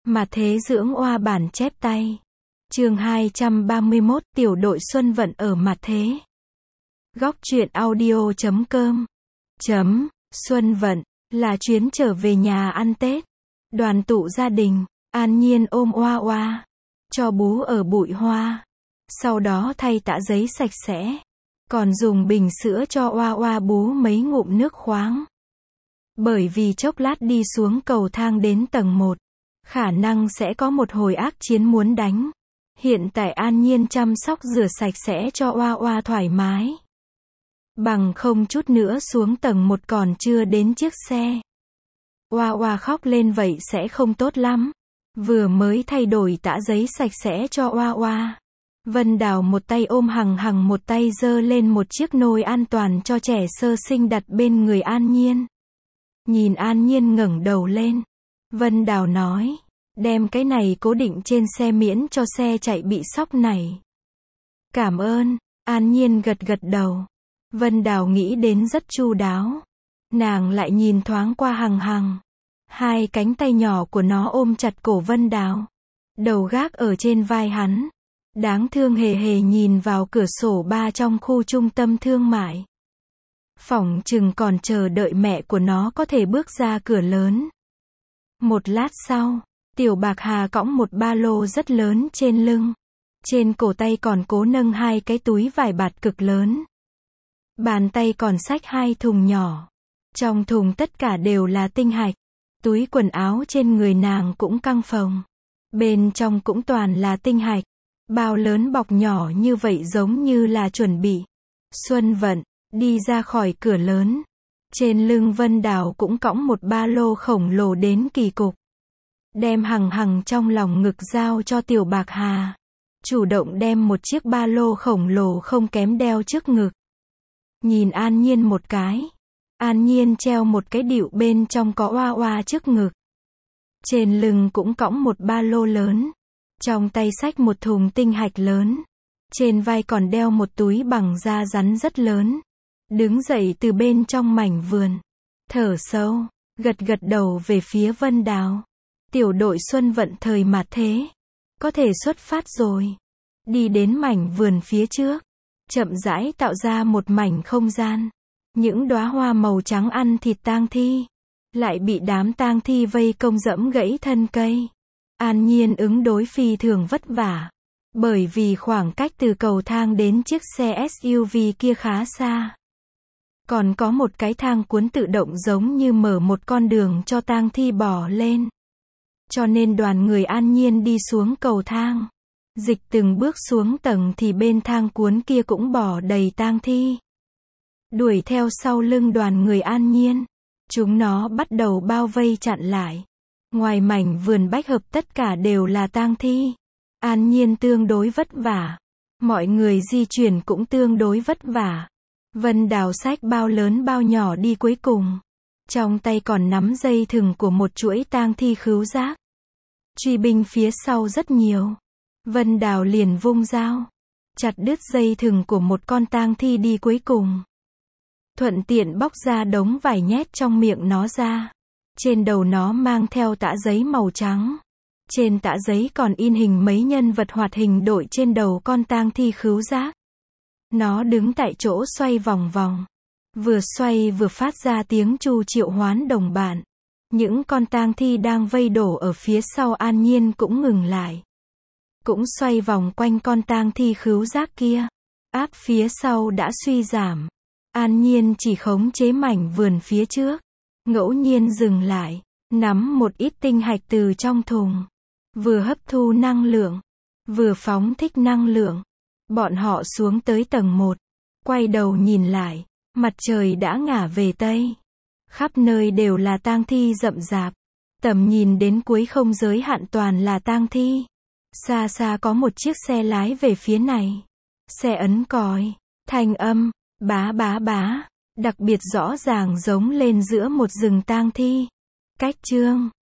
Mà thế dưỡng oa bản chép tay. Chương 231, tiểu đội Xuân Vận ở Mà thế. Góc truyện audio.com. Xuân Vận là chuyến trở về nhà ăn Tết. Đoàn tụ gia đình, An Nhiên ôm oa oa, cho bú ở bụi hoa. Sau đó thay tã giấy sạch sẽ, còn dùng bình sữa cho oa oa bú mấy ngụm nước khoáng. Bởi vì chốc lát đi xuống cầu thang đến tầng 1, khả năng sẽ có một hồi ác chiến muốn đánh. Hiện tại An Nhiên chăm sóc rửa sạch sẽ cho oa oa thoải mái. Bằng không chút nữa xuống tầng 1 còn chưa đến chiếc xe. Oa oa khóc lên vậy sẽ không tốt lắm. Vừa mới thay đổi tã giấy sạch sẽ cho oa oa, Vân Đào một tay ôm hằng hằng, một tay giơ lên một chiếc nôi an toàn cho trẻ sơ sinh đặt bên người An Nhiên. Nhìn An Nhiên ngẩng đầu lên, Vân Đào nói, đem cái này cố định trên xe miễn cho xe chạy bị sóc này. Cảm ơn. An Nhiên gật gật đầu. Vân Đào nghĩ đến rất chu đáo. Nàng lại nhìn thoáng qua hằng hằng. Hai cánh tay nhỏ của nó ôm chặt cổ Vân Đào, đầu gác ở trên vai hắn. Đáng thương hề hề nhìn vào cửa sổ ba trong khu trung tâm thương mại. Phỏng chừng còn chờ đợi mẹ của nó có thể bước ra cửa lớn. Một lát sau, Tiểu Bạc Hà cõng một ba lô rất lớn trên lưng. Trên cổ tay còn cố nâng hai cái túi vải bạt cực lớn. Bàn tay còn xách hai thùng nhỏ. Trong thùng tất cả đều là tinh hạch. Túi quần áo trên người nàng cũng căng phồng. Bên trong cũng toàn là tinh hạch. Bao lớn bọc nhỏ như vậy giống như là chuẩn bị. Xuân Vận đi ra khỏi cửa lớn. Trên lưng Vân Đào cũng cõng một ba lô khổng lồ đến kỳ cục. Đem hằng hằng trong lòng ngực giao cho Tiểu Bạc Hà. Chủ động đem một chiếc ba lô khổng lồ không kém đeo trước ngực. Nhìn An Nhiên một cái. An Nhiên treo một cái đựu bên trong có oa oa trước ngực. Trên lưng cũng cõng một ba lô lớn. Trong tay xách một thùng tinh hạch lớn. Trên vai còn đeo một túi bằng da rắn rất lớn. Đứng dậy từ bên trong mảnh vườn. Thở sâu, gật gật đầu về phía Vân Đào. Tiểu đội Xuân Vận thời Mà thế. Có thể xuất phát rồi. Đi đến mảnh vườn phía trước. Chậm rãi tạo ra một mảnh không gian. Những đóa hoa màu trắng ăn thịt tang thi. Lại bị đám tang thi vây công dẫm gãy thân cây. An Nhiên ứng đối phi thường vất vả. Bởi vì khoảng cách từ cầu thang đến chiếc xe SUV kia khá xa. Còn có một cái thang cuốn tự động giống như mở một con đường cho tang thi bò lên. Cho nên đoàn người An Nhiên đi xuống cầu thang. Dịch từng bước xuống tầng thì bên thang cuốn kia cũng bò đầy tang thi. Đuổi theo sau lưng đoàn người An Nhiên. Chúng nó bắt đầu bao vây chặn lại. Ngoài mảnh vườn bách hợp tất cả đều là tang thi. An Nhiên tương đối vất vả. Mọi người di chuyển cũng tương đối vất vả. Vân Đào xách bao lớn bao nhỏ đi cuối cùng. Trong tay còn nắm dây thừng của một chuỗi tang thi khứu giác. Truy binh phía sau rất nhiều. Vân Đào liền vung dao. Chặt đứt dây thừng của một con tang thi đi cuối cùng. Thuận tiện bóc ra đống vải nhét trong miệng nó ra. Trên đầu nó mang theo tã giấy màu trắng. Trên tã giấy còn in hình mấy nhân vật hoạt hình đội trên đầu con tang thi khứu giác. Nó đứng tại chỗ xoay vòng vòng. Vừa xoay vừa phát ra tiếng chu triệu hoán đồng bạn. Những con tang thi đang vây đổ ở phía sau An Nhiên cũng ngừng lại. Cũng xoay vòng quanh con tang thi khứu giác kia. Áp phía sau đã suy giảm. An Nhiên chỉ khống chế mảnh vườn phía trước. Ngẫu nhiên dừng lại. Nắm một ít tinh hạch từ trong thùng. Vừa hấp thu năng lượng. Vừa phóng thích năng lượng. Bọn họ xuống tới tầng 1. Quay đầu nhìn lại. Mặt trời đã ngả về Tây. Khắp nơi đều là tang thi rậm rạp. Tầm nhìn đến cuối không giới hạn toàn là tang thi. Xa xa có một chiếc xe lái về phía này. Xe ấn còi. Thanh âm. Bá bá bá. Đặc biệt rõ ràng giống lên giữa một rừng tang thi. Cách chương